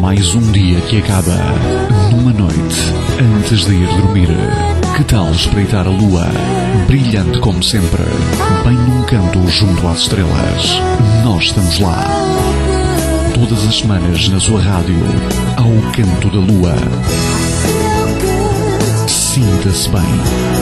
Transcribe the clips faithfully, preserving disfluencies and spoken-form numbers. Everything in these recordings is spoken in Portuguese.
Mais um dia que acaba numa noite antes de ir dormir. Que tal espreitar a lua, brilhante como sempre, bem num canto junto às estrelas? Nós estamos lá. Todas as semanas na sua rádio, ao canto da lua. Sinta-se bem.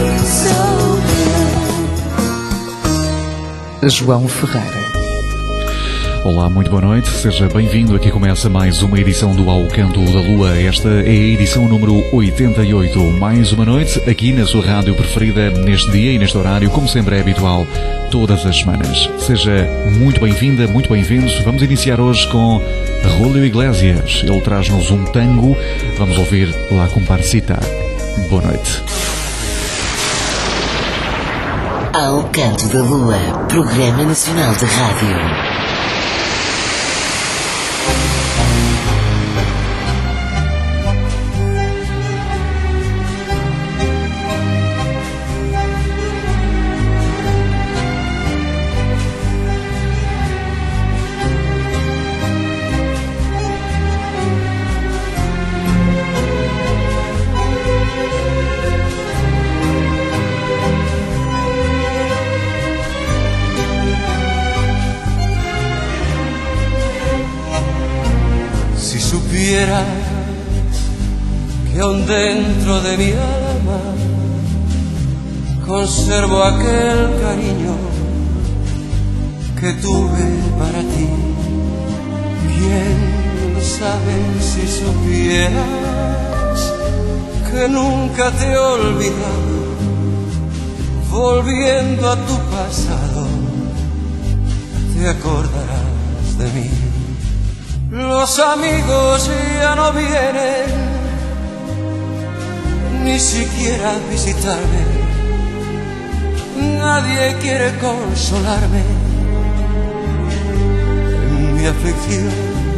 João Ferreira. Olá, muito boa noite, seja bem-vindo. Aqui começa mais uma edição do Ao Canto da Lua. Esta é a edição número oitenta e oito. Mais uma noite aqui na sua rádio preferida, neste dia e neste horário, como sempre é habitual, todas as semanas. Seja muito bem-vinda, muito bem-vindo. Vamos iniciar hoje com Julio Iglesias. Ele traz-nos um tango. Vamos ouvir La Comparsita. Boa noite. Ao Canto da Lua, Programa Nacional de Rádio. Que aún dentro de mi alma conservo aquel cariño que tuve para ti. Quién sabe si supieras que nunca te he olvidado, volviendo a tu pasado te acordarás de mí. Los amigos ya no vienen ni siquiera a visitarme. Nadie quiere consolarme en mi aflicción.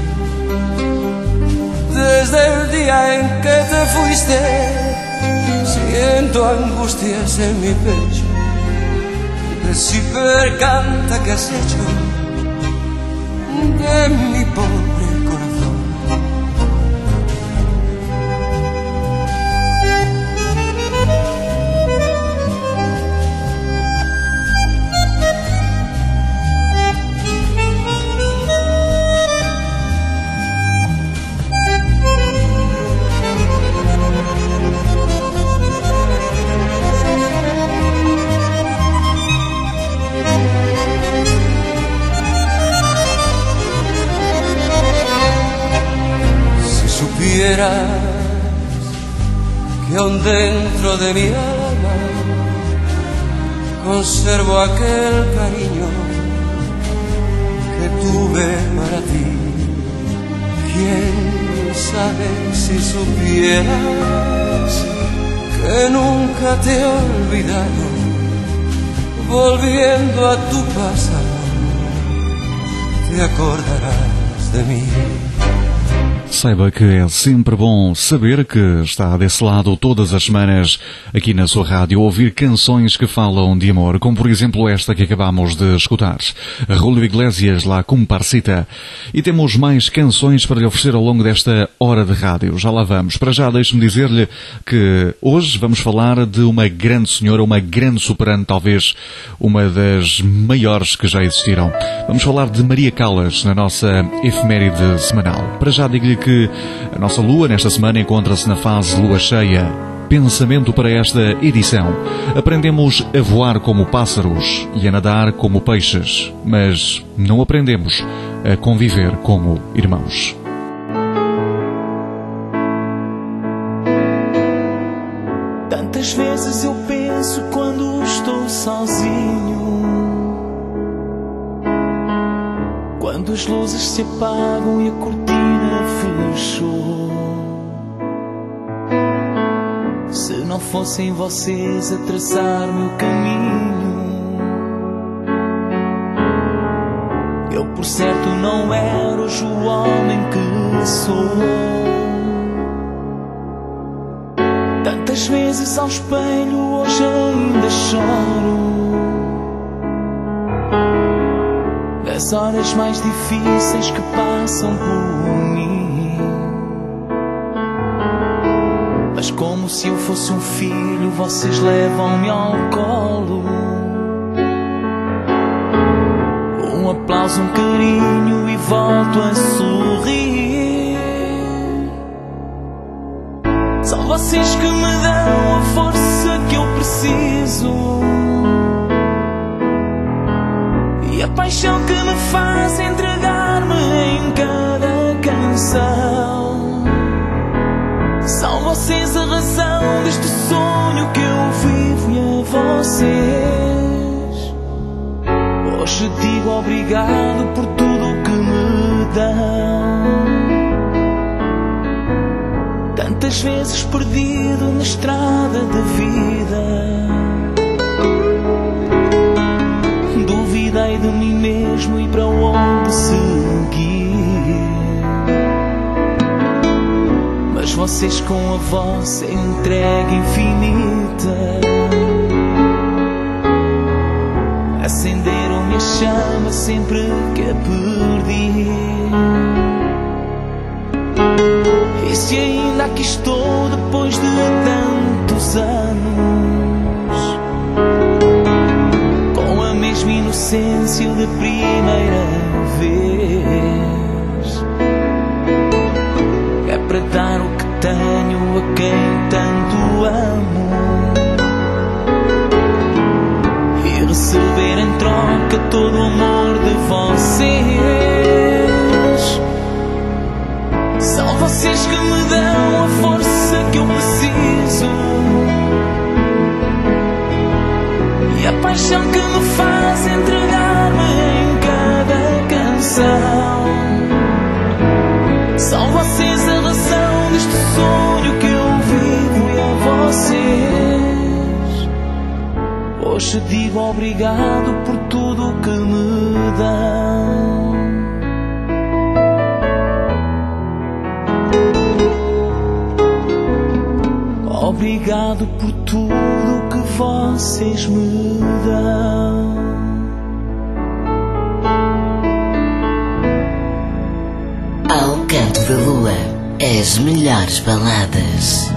Desde el día en que te fuiste, siento angustias en mi pecho. De si percanta que has hecho de mi pobre corazón. Que aún dentro de mi alma conservo aquel cariño que tuve para ti. Quién sabe si supieras que nunca te he olvidado, volviendo a tu pasado te acordarás de mí. Saiba que é sempre bom saber que está desse lado todas as semanas aqui na sua rádio, ouvir canções que falam de amor, como por exemplo esta que acabamos de escutar, Julio Iglesias, La Comparsita. E temos mais canções para lhe oferecer ao longo desta hora de rádio. Já lá vamos. Para já deixe-me dizer-lhe que hoje vamos falar de uma grande senhora, uma grande soprano, talvez uma das maiores que já existiram. Vamos falar de Maria Callas na nossa efeméride semanal. Para já digo-lhe que a nossa lua nesta semana encontra-se na fase lua cheia. Pensamento para esta edição. Aprendemos a voar como pássaros e a nadar como peixes, mas não aprendemos a conviver como irmãos. Tantas vezes eu penso quando estou sozinho, quando as luzes se apagam e a cortina fechou. Se não fossem vocês a traçar meu caminho, eu por certo não era hoje o homem que sou. Tantas vezes ao espelho hoje ainda choro, das horas mais difíceis que passam por mim. como se eu fosse um filho, vocês levam-me ao colo. Um aplauso, um carinho e volto a sorrir. São vocês que me dão a força que eu preciso e a paixão que me faz entregar-me em cada canção. São vocês a razão deste sonho que eu vivo e a vocês hoje digo obrigado por tudo que me dão. Tantas vezes perdido na estrada da vida, duvidei de mim mesmo e para onde seguir. Mas vocês com a vossa entrega infinita acenderam-me a chama sempre que a perdi. E se ainda aqui estou depois de tantos anos, com a mesma inocência da primeira vez, é para dar o que tenho a quem tanto amo e receber em troca todo o amor de vocês. São vocês que me dão a força que eu preciso e a paixão que me faz entregar-me em cada canção. São vocês a razão deste sonho que eu vivo e a vocês hoje digo obrigado por tudo que me dão. Obrigado por tudo que vocês me dão. Ao Canto da Lua, as melhores baladas.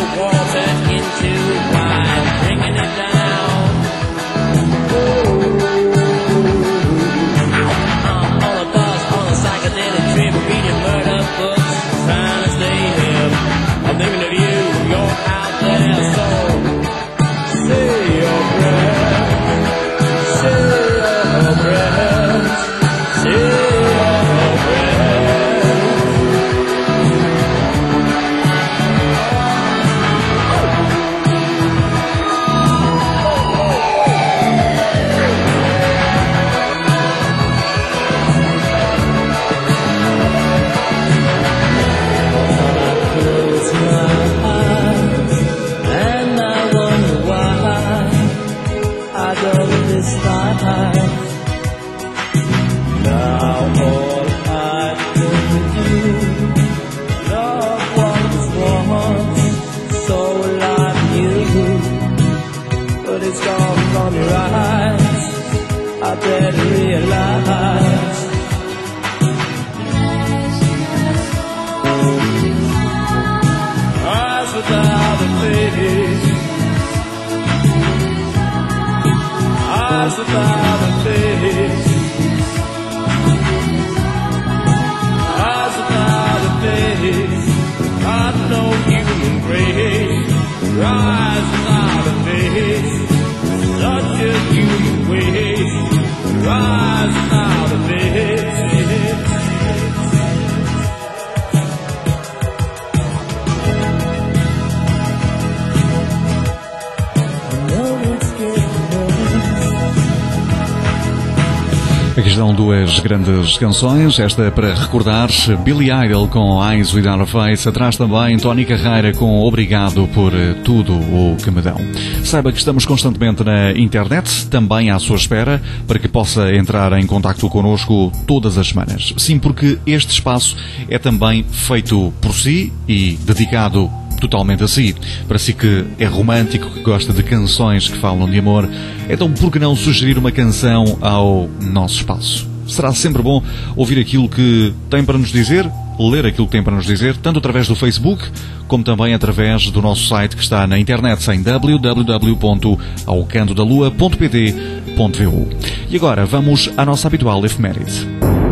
Aqui estão duas grandes canções, esta para recordar, Billy Idol com Eyes Without a Face, atrás também Tony Carreira com Obrigado por tudo o que me dão. Saiba que estamos constantemente na internet, também à sua espera, para que possa entrar em contacto connosco todas as semanas. Sim, porque este espaço é também feito por si e dedicado totalmente a si. Para si que é romântico, que gosta de canções que falam de amor, então por que não sugerir uma canção ao nosso espaço? Será sempre bom ouvir aquilo que tem para nos dizer, ler aquilo que tem para nos dizer, tanto através do Facebook, como também através do nosso site que está na internet em w w w ponto alcandodalua ponto p t ponto v u. E agora vamos à nossa habitual efeméride.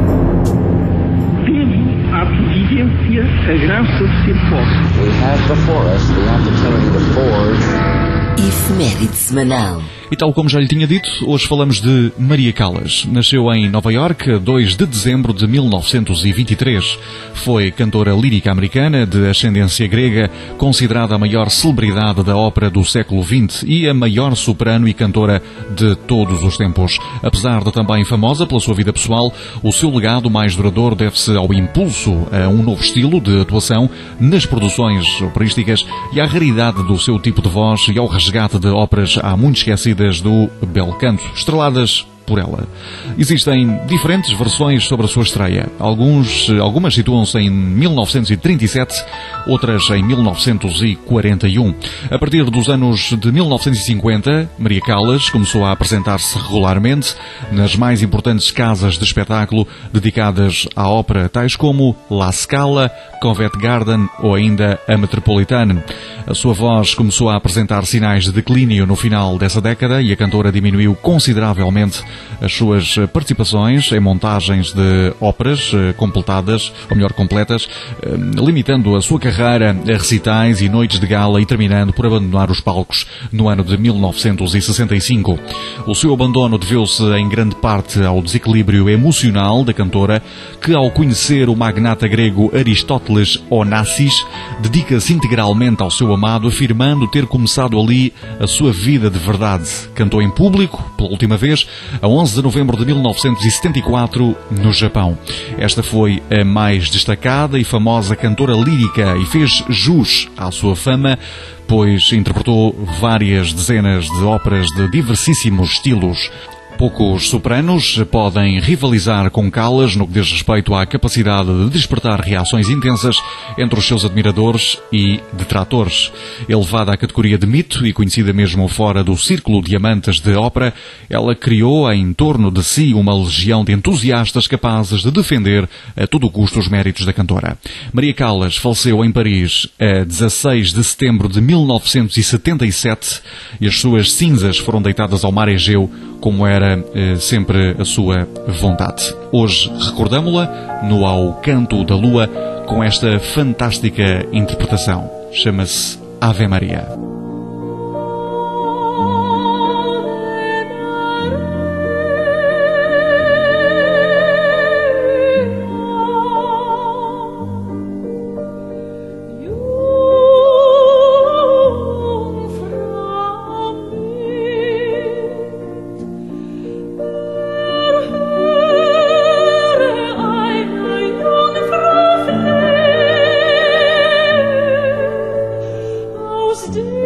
A providência, a graça de ser pobre. We have before us the opportunity to forge. Efeméride semanal. E tal como já lhe tinha dito, hoje falamos de Maria Callas. Nasceu em Nova Iorque a dois de dezembro de mil novecentos e vinte e três. Foi cantora lírica americana de ascendência grega, considerada a maior celebridade da ópera do século vinte e a maior soprano e cantora de todos os tempos. Apesar de também famosa pela sua vida pessoal, o seu legado mais duradouro deve-se ao impulso a um novo estilo de atuação nas produções operísticas e à raridade do seu tipo de voz e ao resgate de óperas há muito esquecidas do bel canto, estreladas por ela. Existem diferentes versões sobre a sua estreia. Alguns, algumas situam-se em mil novecentos e trinta e sete, outras em mil novecentos e quarenta e um. A partir dos anos de mil novecentos e cinquenta, Maria Callas começou a apresentar-se regularmente nas mais importantes casas de espetáculo dedicadas à ópera, tais como La Scala, Covent Garden ou ainda a Metropolitan. A sua voz começou a apresentar sinais de declínio no final dessa década e a cantora diminuiu consideravelmente as suas participações em montagens de óperas completadas, ou melhor, completas, limitando a sua carreira a recitais e noites de gala e terminando por abandonar os palcos no ano de mil novecentos e sessenta e cinco. O seu abandono deveu-se em grande parte ao desequilíbrio emocional da cantora, que ao conhecer o magnata grego Aristóteles Onassis, dedica-se integralmente ao seu amado, afirmando ter começado ali a sua vida de verdade. Cantou em público, pela última vez, a onze de novembro de mil novecentos e setenta e quatro, no Japão. Esta foi a mais destacada e famosa cantora lírica e fez jus à sua fama, pois interpretou várias dezenas de óperas de diversíssimos estilos. Poucos sopranos podem rivalizar com Callas no que diz respeito à capacidade de despertar reações intensas entre os seus admiradores e detratores. Elevada à categoria de mito e conhecida mesmo fora do círculo de amantes de ópera, ela criou em torno de si uma legião de entusiastas capazes de defender a todo custo os méritos da cantora. Maria Callas faleceu em Paris a dezasseis de setembro de mil novecentos e setenta e sete e as suas cinzas foram deitadas ao mar Egeu, como era eh, sempre a sua vontade. Hoje recordamo-la no Ao Canto da Lua com esta fantástica interpretação. Chama-se Ave Maria. Stay.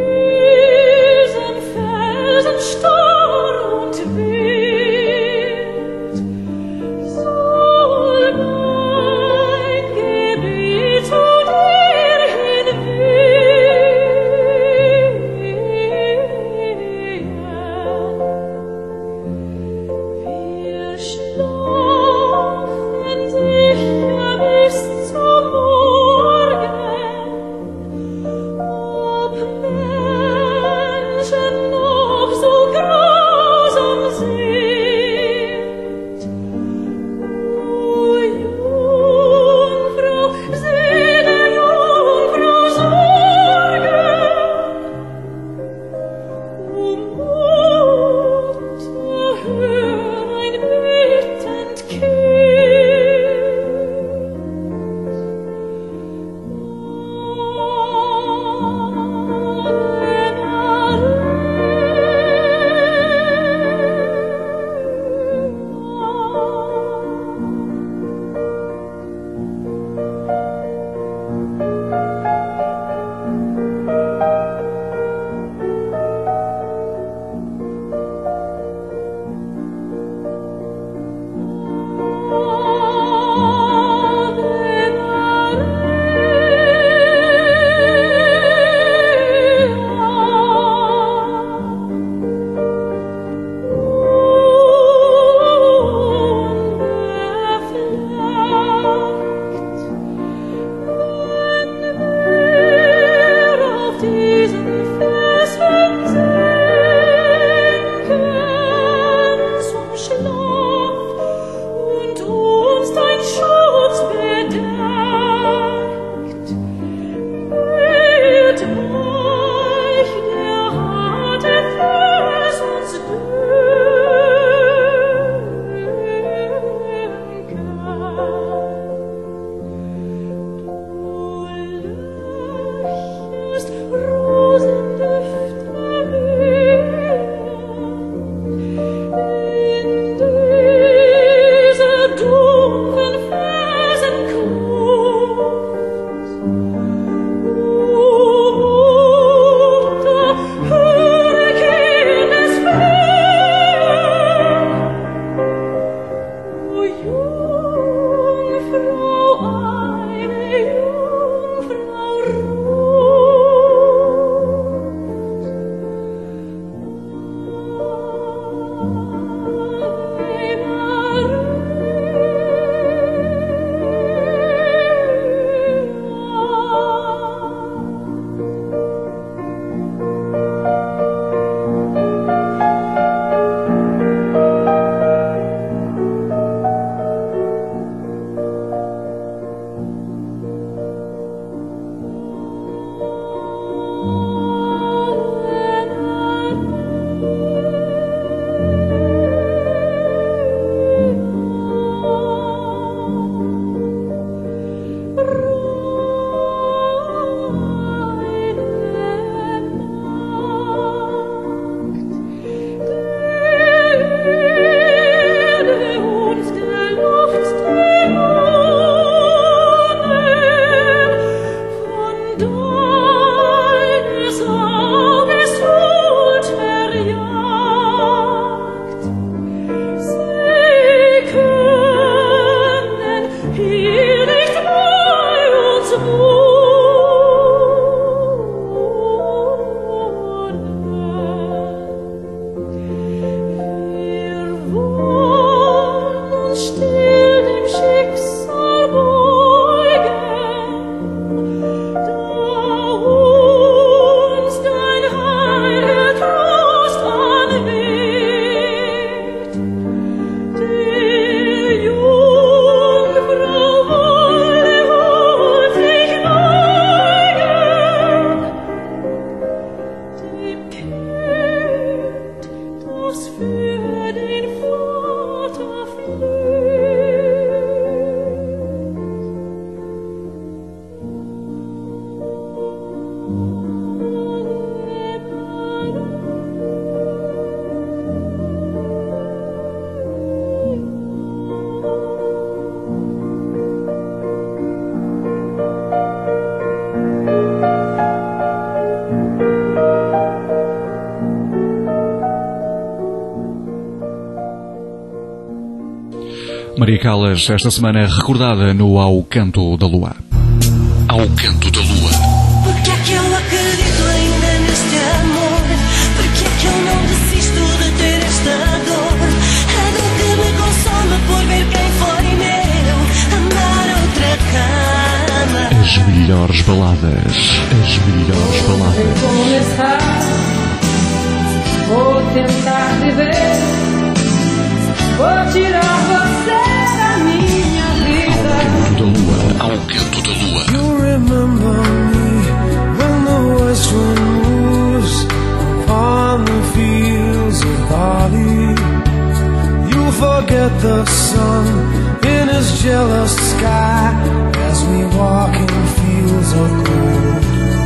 Maria Callas, esta semana recordada no Ao Canto da Lua. Ao Canto da Lua. Porque é que eu acredito ainda neste amor? Porque é que eu não desisto de ter esta dor? A dor que me consome por ver quem foi meu amar outra cama. As melhores baladas, as melhores baladas. Vou começar, vou tentar viver, vou tirar você da minha vida. Ao Canto da Lua, ao Canto da Lua. You remember me when the west wind moves upon the fields of barley. You forget the sun in his jealous sky as we walk in fields of gold.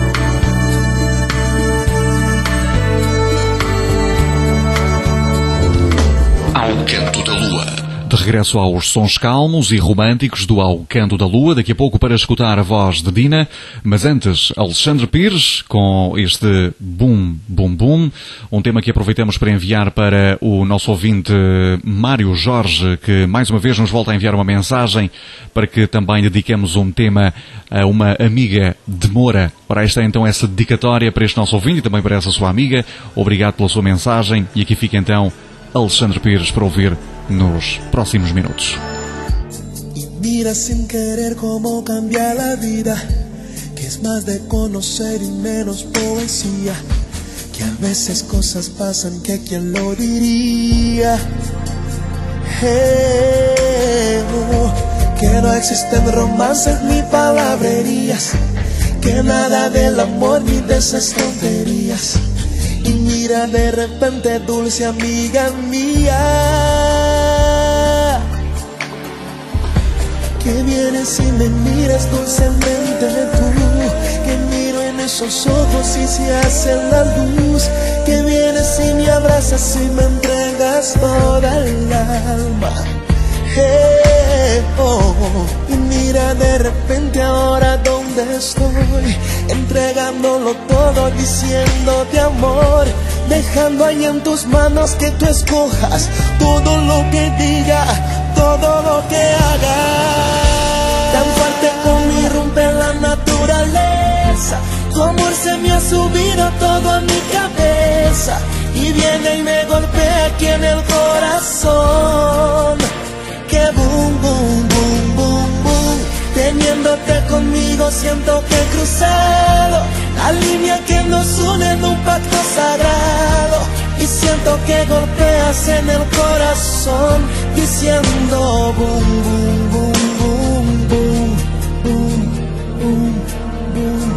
Ao Canto da Lua. De regresso aos sons calmos e românticos do Ao Canto da Lua, daqui a pouco para escutar a voz de Dina, mas antes Alexandre Pires com este Boom Boom Boom, um tema que aproveitamos para enviar para o nosso ouvinte Mário Jorge, que mais uma vez nos volta a enviar uma mensagem para que também dediquemos um tema a uma amiga de Moura. Ora, esta é então essa dedicatória para este nosso ouvinte e também para essa sua amiga. Obrigado pela sua mensagem e aqui fica então Alexandre Pires para ouvir nos próximos minutos. Y mira sin querer cómo cambia la vida, que es más de conocer y menos poesía, que a veces cosas pasan que quién lo diría. Hey, oh, que no existen romances ni palabrerías, que nada del amor ni de esas tonterías. Y mira de repente, dulce amiga mía, que vienes y me miras dulcemente tú, que miro en esos ojos y se hace la luz, que vienes y me abrazas y me entregas toda el alma. Hey, oh, y mira de repente ahora dónde estoy, entregándolo todo, diciéndote amor, dejando ahí en tus manos que tú escojas todo lo que diga, todo lo que haga. Tan fuerte como irrumpe la naturaleza, tu amor se me ha subido todo a mi cabeza y viene y me golpea aquí en el corazón. Que boom, boom, boom, boom, boom, teniéndote conmigo siento que he cruzado la línea que nos une en un pacto sagrado, y siento que golpeas en el corazón diciendo boom, boom, boom, boom, boom, boom, boom, boom.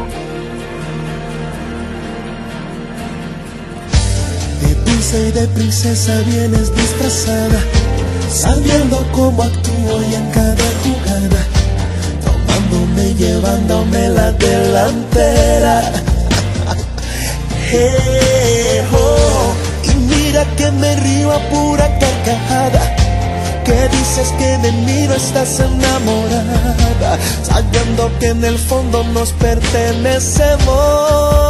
De dulce y de princesa vienes disfrazada, sabiendo cómo actúo y en cada jugada, tomándome, llevándome la delantera. Hey, oh, y mira que me río a pura carcajada, que dices que de mí no estás enamorada, sabiendo que en el fondo nos pertenecemos.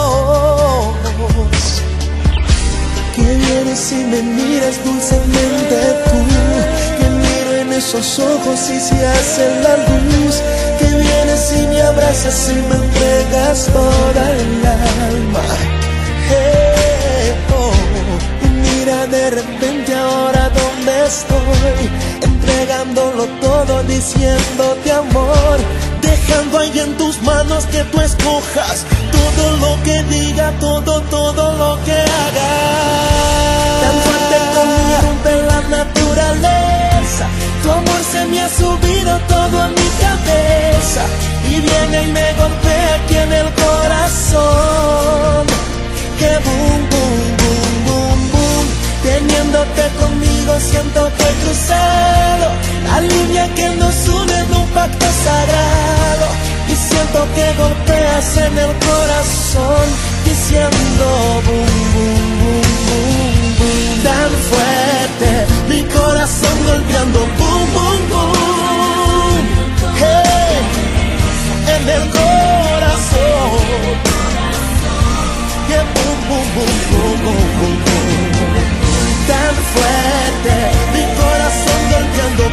Que vienes y me miras dulcemente tú, que miro en esos ojos y se hace la luz, que vienes y me abrazas y me entregas toda el alma. Hey, oh, y mira de repente ahora dónde estoy, entregándolo todo, diciéndote amor, dejando ahí en tus manos que tú escojas todo lo que diga, todo, todo lo que haga. Tan fuerte como irrumpe la naturaleza, tu amor se me ha subido todo a mi cabeza y viene y me golpea aquí en el corazón. Que boom, boom, boom, boom, boom, teniéndote conmigo siento que he cruzado la línea que nos une en un pacto sagrado, y siento que golpeas en el corazón diciendo boom, boom, boom, boom, boom. Tan fuerte mi corazón golpeando boom, boom, boom. Hey, en el corazón. Yeah, boom, boom, boom, boom, boom, boom, boom. Tan fuerte mi corazón golpeando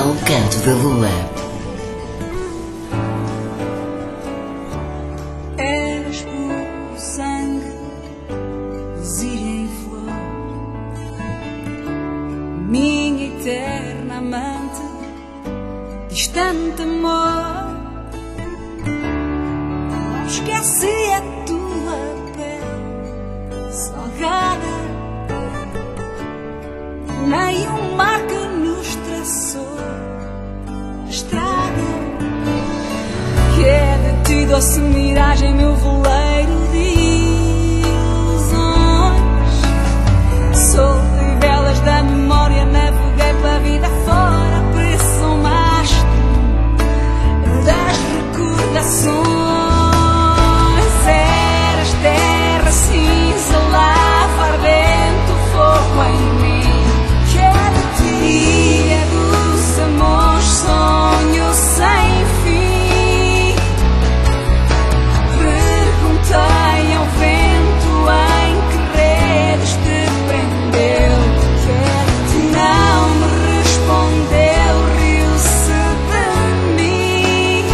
Ao canto da lua. Eras puro sangue, luzia em flor, minha eterna amante, distante amor. Não esqueci a tua pele salgada, nem o mar que nos traçou a estrada, que é de ti doce miragem, meu veleiro de ilusões. Sou de velas da memória, naveguei pela vida fora, preço um mastro das recordações. Eras terra cinza, lava ardente o fogo em mim. Dia dos amores, sonho sem fim. Perguntei ao vento em que redes te prendeu, que não me respondeu, riu-se de mim.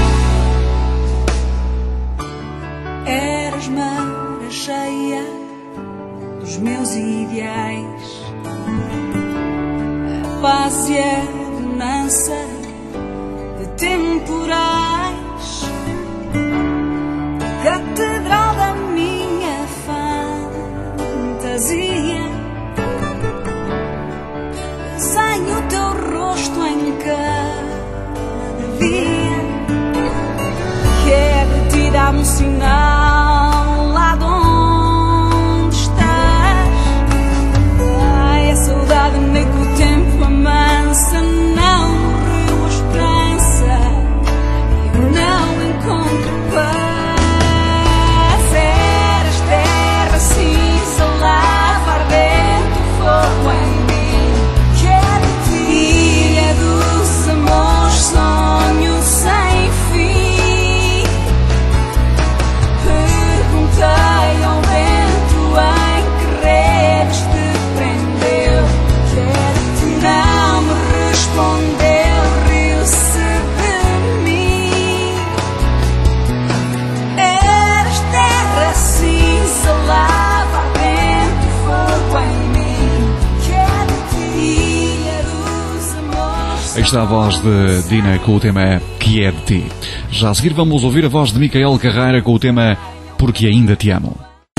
Eras maré cheia dos meus ideais, paz e a bonança de temporais, catedral da minha fantasia. Desenho o teu rosto em cada dia, que é de ti dá-me um sinal lá de onde estás. Ai, a saudade nem com o tempo mansa, não morreu a esperança, eu não encontro paz. Eras terra cinza, lava ardente o fogo em mim, que é de ti, é dos amores, sonho sem fim. Perguntei ao vento em que redes te prendeu, que é de ti, não me respondeu, riu-se de mim. Eras terra cinza, lava ardente o fogo em mim, que é de ti, é dos amores. Aí está a voz de Dina com o tema Que é de Ti. Já a seguir vamos ouvir a voz de Micael Carreira com o tema Porque Ainda Te Amo.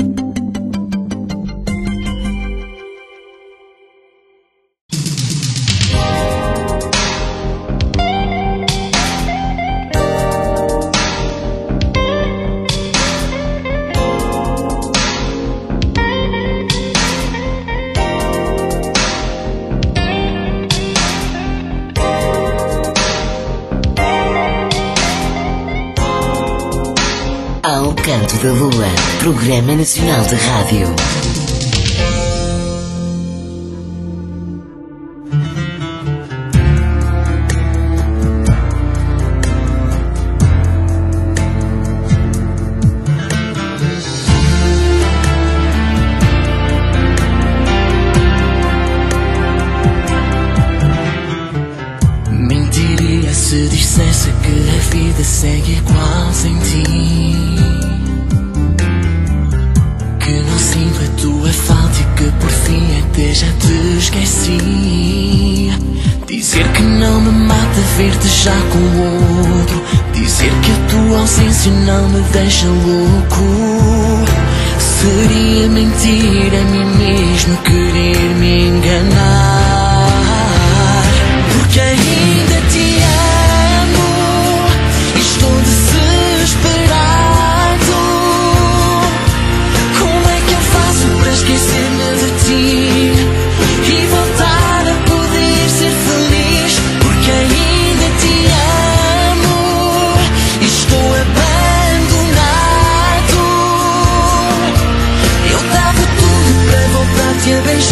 Ao canto da lua. Programa Nacional de Rádio. Mentiria se dissesse que a vida segue igual sem ti, que não sinto a tua falta e que por fim até já te esqueci. Dizer que não me mata ver-te já com outro, dizer que a tua ausência não me deixa louco. Seria mentir a mim mesmo, querer me enganar. Porque ainda te amo e estou desesperado. Como é que eu faço para esquecer-me de ti e voltar a poder ser feliz? Porque ainda te amo e estou abandonado. Eu dava tudo para voltar-te a beijar.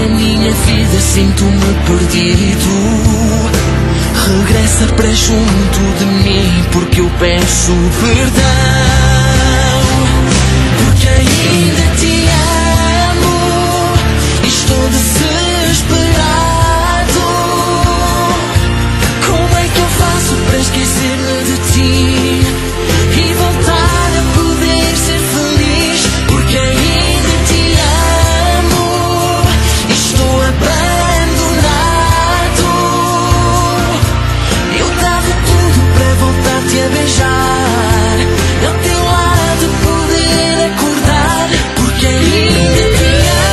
na minha vida sinto-me perdido. Regressa para junto de mim, porque eu peço perdão. Porque ainda te amo e estou desesperado. Como é que eu faço para esquecer-me de ti e voltar a poder ser feliz? Porque ainda te amo e estou abandonado. Eu dava tudo para voltar-te a beijar, ao teu lado poder acordar. Porque ainda te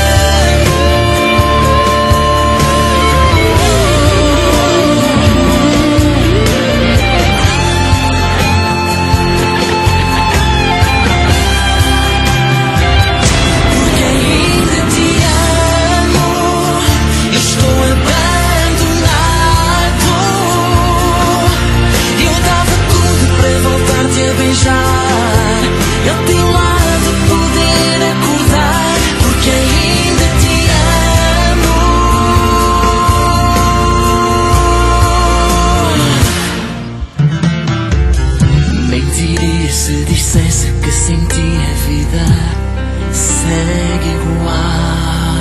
beijar, ao teu lado poder acordar. Porque ainda te amo. Mentiria se dissesse que sem ti a vida segue igual.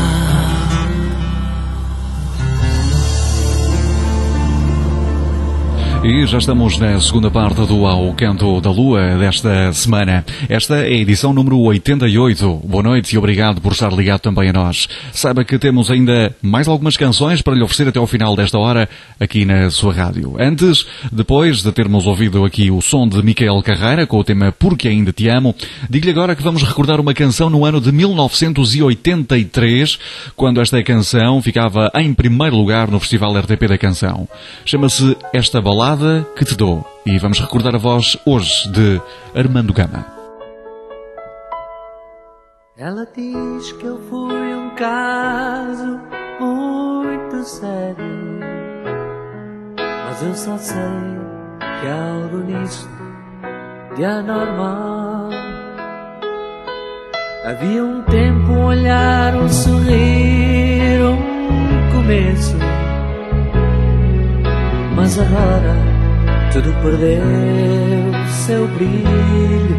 E já estamos na segunda parte do Ao Canto da Lua desta semana. Esta é a edição número oitenta e oito. Boa noite e obrigado por estar ligado também a nós. Saiba que temos ainda mais algumas canções para lhe oferecer até ao final desta hora aqui na sua rádio. Antes, depois de termos ouvido aqui o som de Micael Carreira com o tema Porque Ainda Te Amo, digo-lhe agora que vamos recordar uma canção no ano de mil novecentos e oitenta e três, quando esta canção ficava em primeiro lugar no Festival R T P da Canção. Chama-se Esta Balada Que Te Dou, e vamos recordar a voz hoje de Armando Gama. Ela diz que eu fui um caso muito sério, mas eu só sei que há algo nisso de anormal. Havia um tempo, um olhar, um sorrir, um começo, mas agora tudo perdeu seu brilho.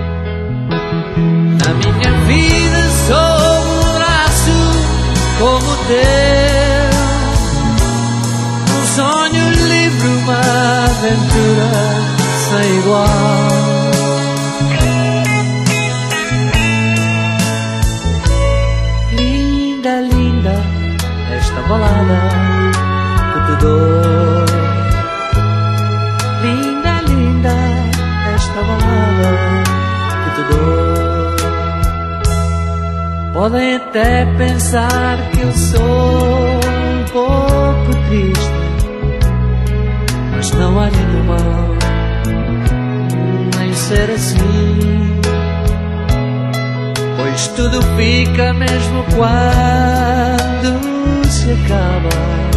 Na minha vida sou um braço como o teu, um sonho livre, uma aventura sem igual. Linda, linda, esta balada que te dou. Linda, linda, esta balada que te dou. Podem até pensar que eu sou um pouco triste, mas não há nenhum mal em ser assim, pois tudo fica mesmo quando se acaba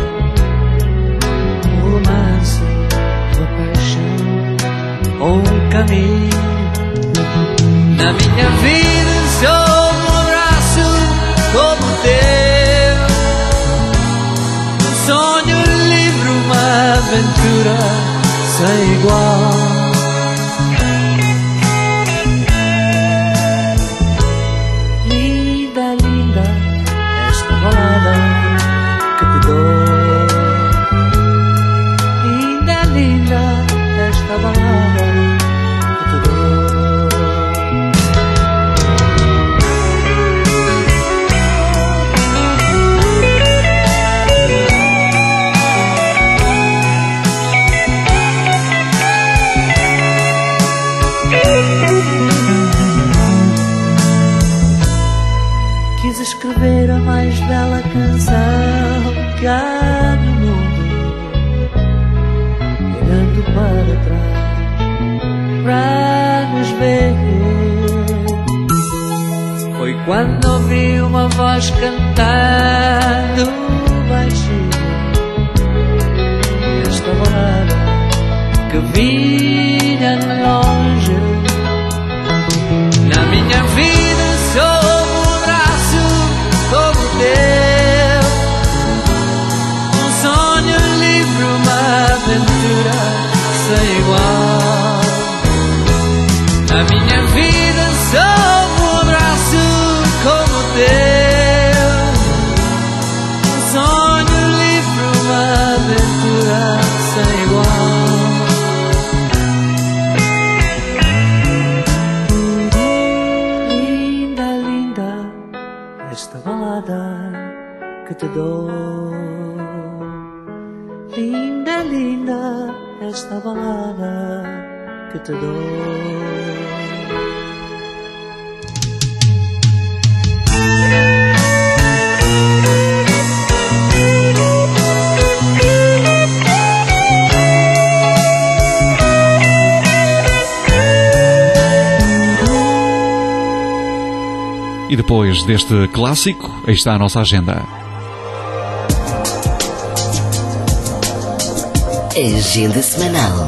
um romance, uma paixão ou um caminho. Na minha vida sou um abraço como o teu, um sonho livre, uma aventura sem igual. Linda, linda, esta balada que te dou. Linda, linda, esta balada que te dou. Quis escrever a mais bela canção que há no mundo, olhando para trás, para nos ver. Foi quando ouvi uma voz cantando baixinho esta balada que vinha de longe. Na minha vida sou um braço como o teu, A minha vida sob um abraço como o teu, um sonho livre, uma aventura sem igual. Linda, linda, esta balada que te dou. Linda, linda, esta balada que te dou. E depois deste clássico, aí está a nossa agenda. Agenda semanal.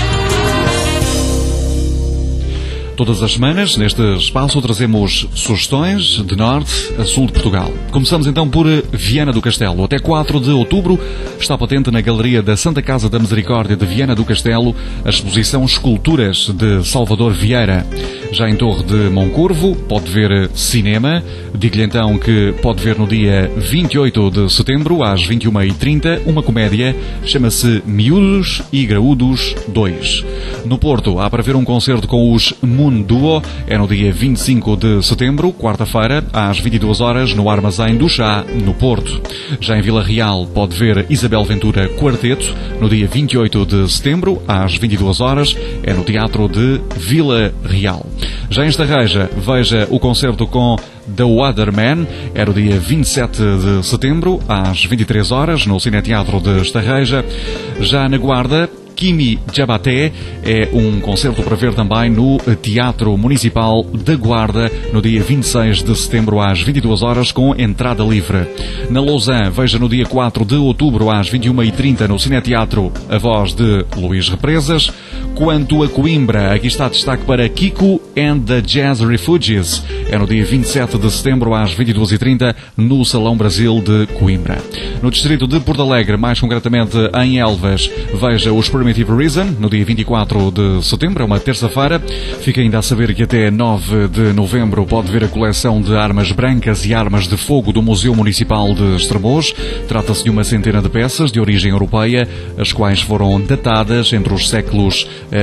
Todas as semanas, neste espaço, trazemos sugestões de norte a sul de Portugal. Começamos então por Viana do Castelo. Até quatro de outubro está patente na Galeria da Santa Casa da Misericórdia de Viana do Castelo a exposição Esculturas de Salvador Vieira. Já em Torre de Moncorvo pode ver cinema. Digo-lhe então que pode ver no dia vinte e oito de setembro, às vinte e uma e trinta, uma comédia, chama-se Miúdos e Graúdos dois. No Porto há para ver um concerto com os Moon Duo, é no dia vinte e cinco de setembro, quarta-feira, às vinte e duas horas, no Armazém do Chá, no Porto. Já em Vila Real pode ver Isabel Ventura Quarteto, no dia vinte e oito de setembro, às vinte e duas horas, é no Teatro de Vila Real. Já em Estarreja, veja o concerto com The Waterman, é no dia vinte e sete de setembro, às vinte e três horas, no Cineteatro de Estarreja. Já na Guarda, Kimi Jabaté é um concerto para ver também no Teatro Municipal da Guarda, no dia vinte e seis de setembro, às vinte e duas horas, com entrada livre. Na Lausanne, veja no dia quatro de outubro, às vinte e uma e trinta, no Cineteatro, a voz de Luís Represas. Quanto a Coimbra, aqui está destaque para Kiko and the Jazz Refugees. É no dia vinte e sete de setembro, às vinte e duas e trinta, no Salão Brasil de Coimbra. No distrito de Porto Alegre, mais concretamente em Elvas, veja os Primitive Reason, no dia vinte e quatro de setembro, é uma terça-feira. Fica ainda a saber que até nove de novembro pode ver a coleção de armas brancas e armas de fogo do Museu Municipal de Estremoz. Trata-se de uma centena de peças de origem europeia, as quais foram datadas entre os séculos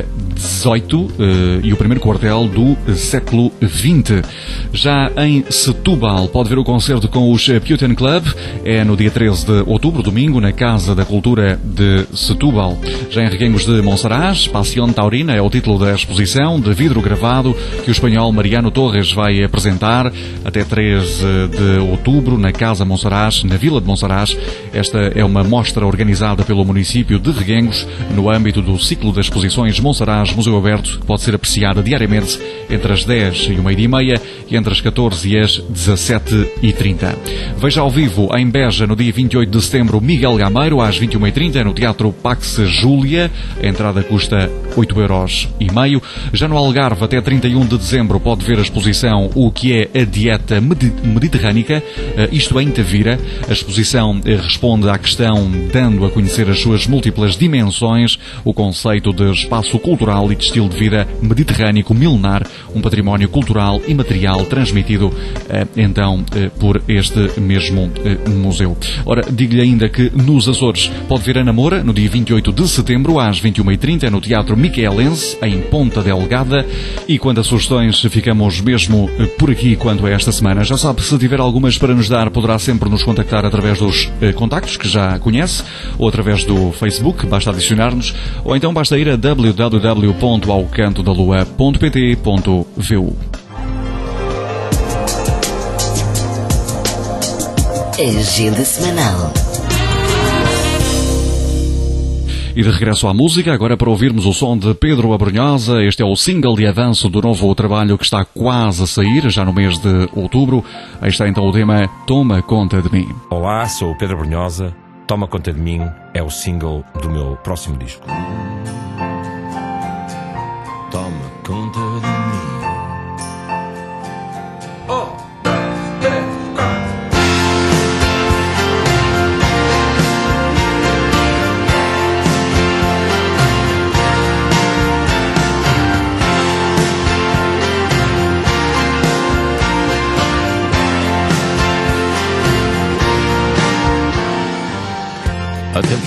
dezoito e o primeiro quartel do século vinte. Já em Setúbal pode ver o concerto com os Putin Club, é no dia treze de outubro, domingo, na Casa da Cultura de Setúbal. Já em Reguengos de Monsaraz, Passion Taurina é o título da exposição de vidro gravado que o espanhol Mariano Torres vai apresentar até treze de outubro na Casa Monsaraz, na Vila de Monsaraz. Esta é uma mostra organizada pelo município de Reguengos no âmbito do ciclo das exposições Monsaraz Museu Aberto, que pode ser apreciada diariamente entre as dez e o meio-dia e meia e entre as catorze e as dezassete e trinta. Veja ao vivo em Beja, no dia vinte e oito de setembro, Miguel Gameiro, às vinte e uma e trinta, no Teatro Pax Júlia. A entrada custa oito euros e meio. Já no Algarve, até trinta e um de dezembro, pode ver a exposição O que é a Dieta Mediterrânica, isto em Tavira. A exposição responde à questão, dando a conhecer as suas múltiplas dimensões, o conceito de espaço cultural e de estilo de vida mediterrâneo milenar, um património cultural e material transmitido então por este mesmo museu. Ora, digo-lhe ainda que nos Açores pode ver a Namora no dia vinte e oito de setembro, às vinte e uma e trinta, no Teatro Miquelense, em Ponta Delgada. E quanto a sugestões, ficamos mesmo por aqui quanto a esta semana. Já sabe, se tiver algumas para nos dar, poderá sempre nos contactar através dos eh, contactos que já conhece, ou através do Facebook, basta adicionar-nos, ou então basta ir a w w w ponto ao canto da lua ponto p t ponto v u. Agenda semanal. E de regresso à música, agora para ouvirmos o som de Pedro Abrunhosa. Este é o single de avanço do novo trabalho que está quase a sair, já no mês de outubro. Aí está então o tema Toma Conta de Mim. Olá, sou o Pedro Abrunhosa. Toma Conta de Mim é o single do meu próximo disco. Toma conta de mim. Oh,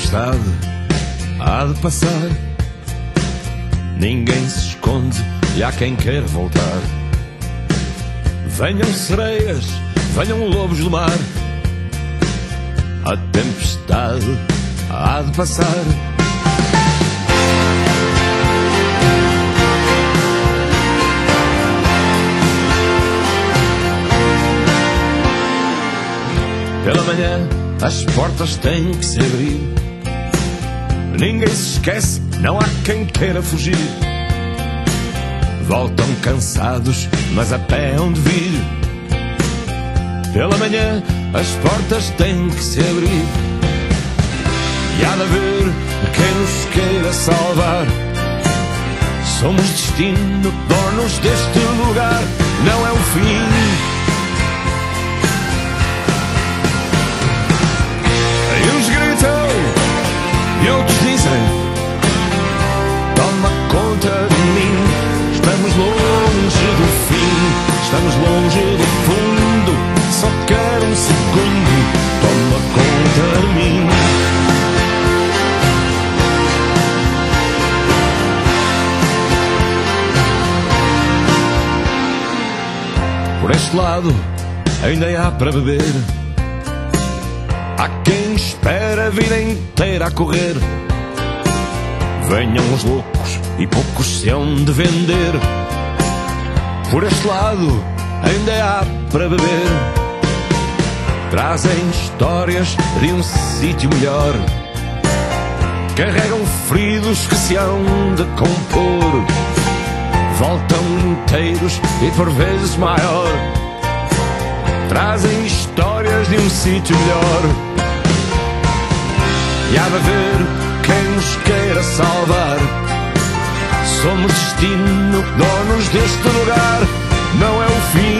tempestade há de passar. Ninguém se esconde e há quem quer voltar. Venham sereias, venham lobos do mar. A tempestade há de passar. Pela manhã as portas têm que se abrir. Ninguém se esquece, não há quem queira fugir. Voltam cansados, mas a pé hão de vir. Pela manhã as portas têm que se abrir. E há de haver quem nos queira salvar. Somos destino, donos deste lugar. Não é o fim. Uns gritam e outros dizem: toma conta de mim. Estamos longe do fim, estamos longe do fundo. Só quero um segundo, toma conta de mim. Por este lado ainda há para beber. Há quem espera a vida inteira a correr. Venham os loucos e poucos se hão de vender. Por este lado ainda há para beber. Trazem histórias de um sítio melhor. Carregam feridos que se hão de compor. Voltam inteiros e por vezes maior. Trazem histórias de um sítio melhor. E há de haver quem nos queira salvar. Somos destino, donos deste lugar. Não é o fim.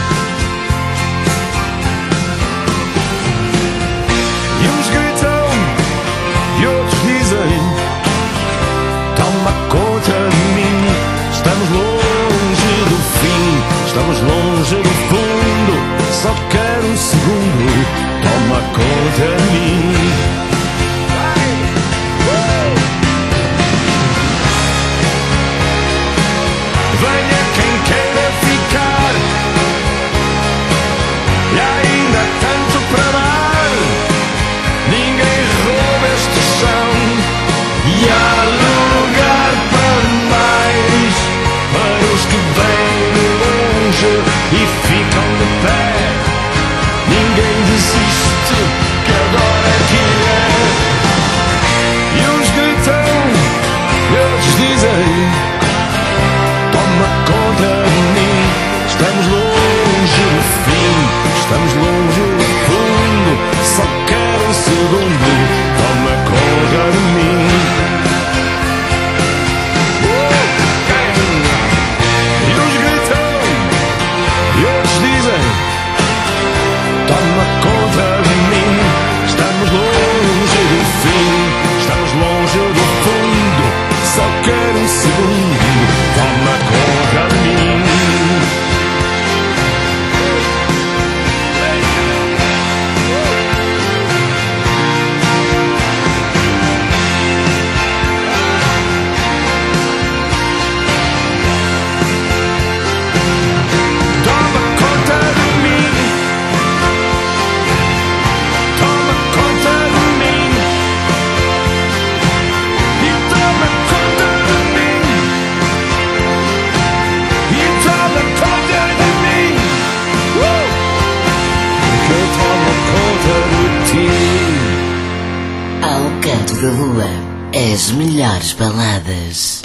E uns gritam e outros dizem: toma conta de mim. Estamos longe do fim, estamos longe do fundo. Só quero um segundo, toma conta de mim. Venha quem queira ficar. E ainda tanto para dar. Ninguém rouba este chão. E há lugar para mais. Para os que vêm de longe e ficam de pé. Ninguém desiste, que agora aqui é. E uns gritam e outros dizem: toma conta de mim. Estamos longe do fim, estamos longe do fundo. Só quero um segundo, toma conta de mim. E uns gritam e outros dizem: toma conta de mim. Estamos longe do fim, estamos longe do fundo. Só quero um segundo, toma conta de mim. Toma conta de mim. Toma conta de mim. E toma conta de mim. E toma conta de mim. Uh! Que eu tomo conta de ti. Ao canto da lua, as melhores baladas.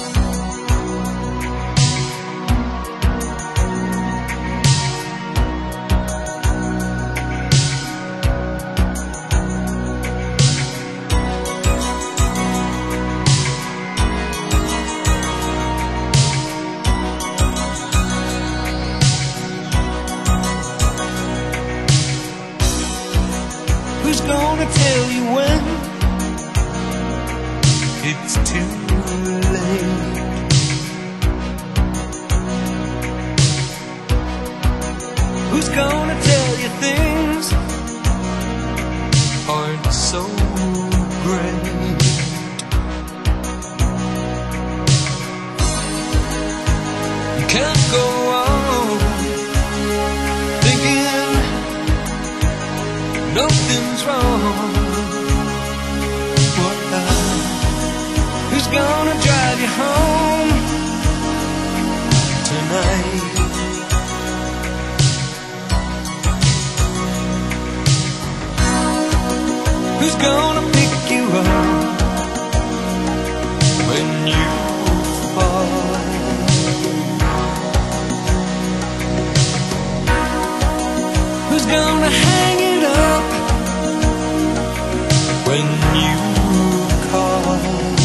Who's gonna tell you when it's too late? Who's gonna tell you things aren't so great? nothing's wrong. What love? Who's gonna drive you home tonight? Who's gonna pick you up when you fall? Who's gonna hang it up when you call?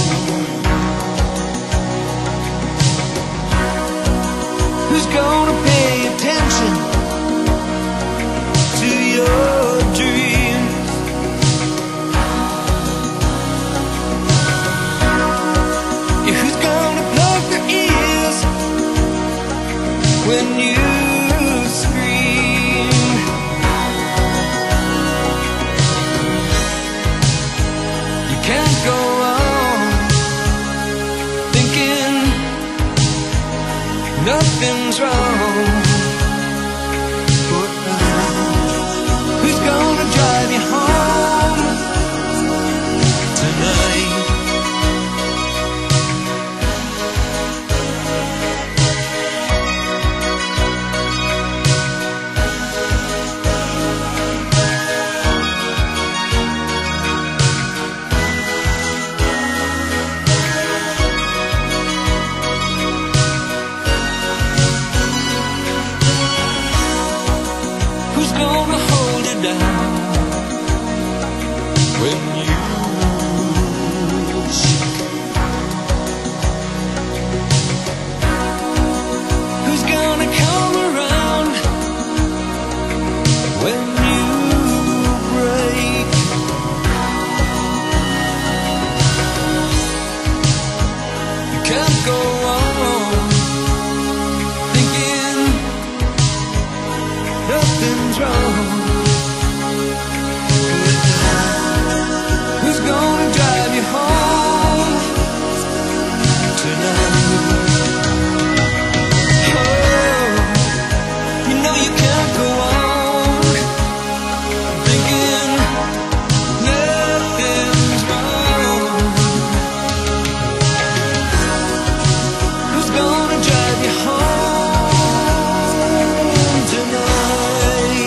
Who's gonna pay attention to your dreams? Yeah, who's gonna plug their ears when you scream? You can't go on thinking nothing's wrong. But who's gonna drive you home tonight? Who's gonna hold it down when you shake? Who's gonna come around when you break? You can't go on thinking nothing's wrong. Who's gonna drive you home tonight? Oh, you know you can't go on thinking nothing's wrong. Who's gonna drive you home tonight?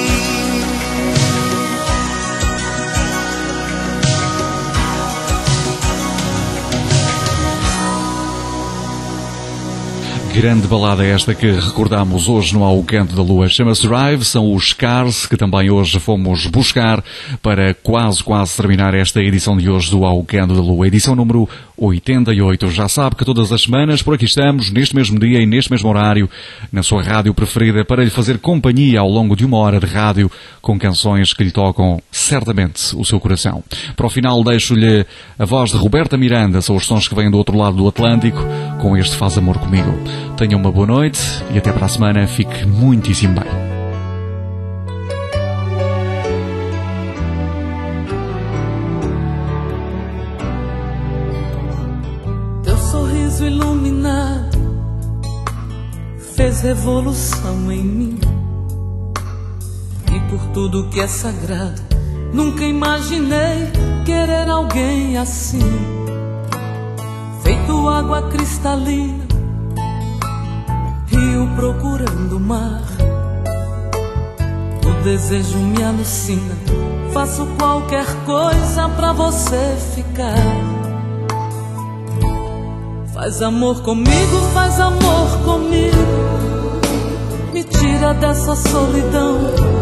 Grande balada esta que recordamos hoje no Ao Canto da Lua. Chama-se Drive, são os Cars, que também hoje fomos buscar para quase, quase terminar esta edição de hoje do Ao Canto da Lua. Edição número oitenta e oito. Já sabe que todas as semanas por aqui estamos, neste mesmo dia e neste mesmo horário, na sua rádio preferida, para lhe fazer companhia ao longo de uma hora de rádio, com canções que lhe tocam certamente o seu coração. Para o final deixo-lhe a voz de Roberta Miranda, são os sons que vêm do outro lado do Atlântico, com este Faz Amor Comigo. Tenha uma boa noite e até para a semana. Fique muitíssimo bem. Teu sorriso iluminado fez revolução em mim. E por tudo que é sagrado, nunca imaginei querer alguém assim. Feito água cristalina, rio procurando o mar. O desejo me alucina, faço qualquer coisa pra você ficar. Faz amor comigo, faz amor comigo, me tira dessa solidão.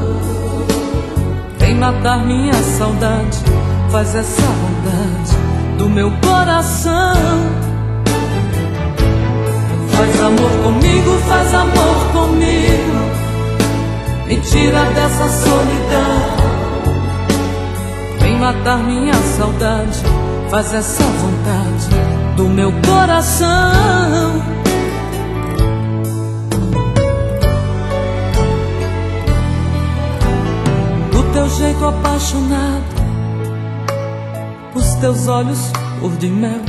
Vem matar minha saudade, faz essa vontade do meu coração. Faz amor comigo, faz amor comigo, me tira dessa solidão. Vem matar minha saudade, faz essa vontade do meu coração. Do teu jeito apaixonado, os teus olhos cor de mel,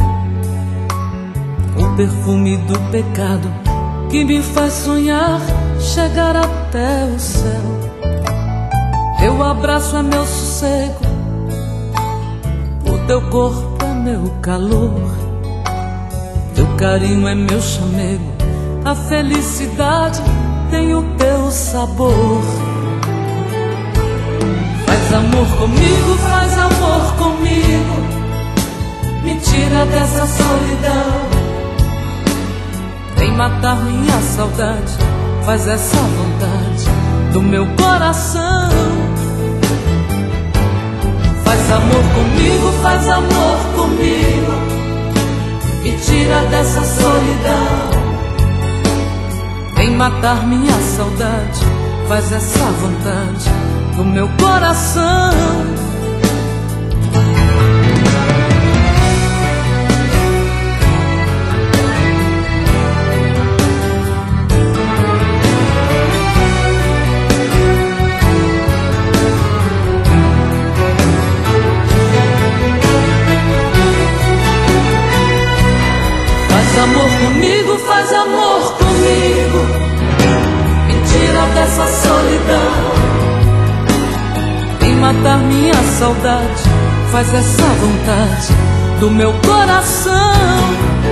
o perfume do pecado que me faz sonhar chegar até o céu. Teu abraço é meu sossego, o teu corpo é meu calor, teu carinho é meu chamego, a felicidade tem o teu sabor. Faz amor comigo, faz amor comigo, me tira dessa solidão. Vem matar minha saudade, faz essa vontade do meu coração. Faz amor comigo, faz amor comigo, me tira dessa solidão. Vem matar minha saudade, faz essa vontade do meu coração. Faz amor comigo, faz amor comigo, me tira dessa solidão. Vem matar minha saudade, faz essa vontade do meu coração.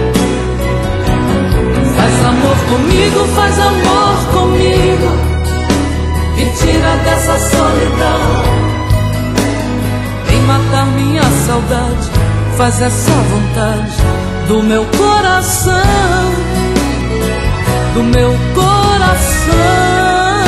Faz amor comigo, faz amor comigo, me tira dessa solidão. Vem matar minha saudade, faz essa vontade do meu coração, do meu coração.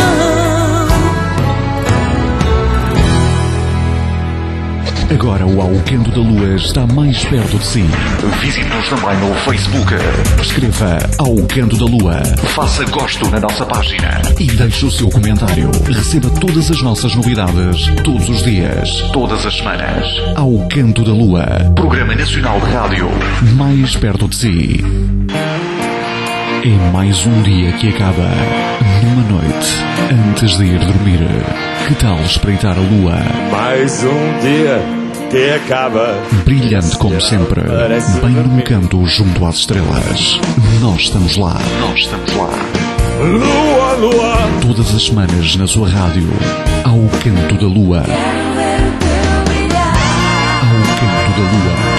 Agora o Alquendo da Lua está mais perto de si. Visite-nos também no Facebook. Escreva Alquendo da Lua. Faça gosto na nossa página e deixe o seu comentário. Receba todas as nossas novidades, todos os dias, todas as semanas. Alquendo da Lua. Programa Nacional de Rádio. Mais perto de si. É mais um dia que acaba. Numa noite, antes de ir dormir. Que tal espreitar a lua? Mais um dia que acaba. Brilhante como sempre, bem num canto junto às estrelas. Nós estamos lá. Nós estamos lá. Lua, lua. Todas as semanas na sua rádio. Ao Canto da Lua. Ao Canto da Lua.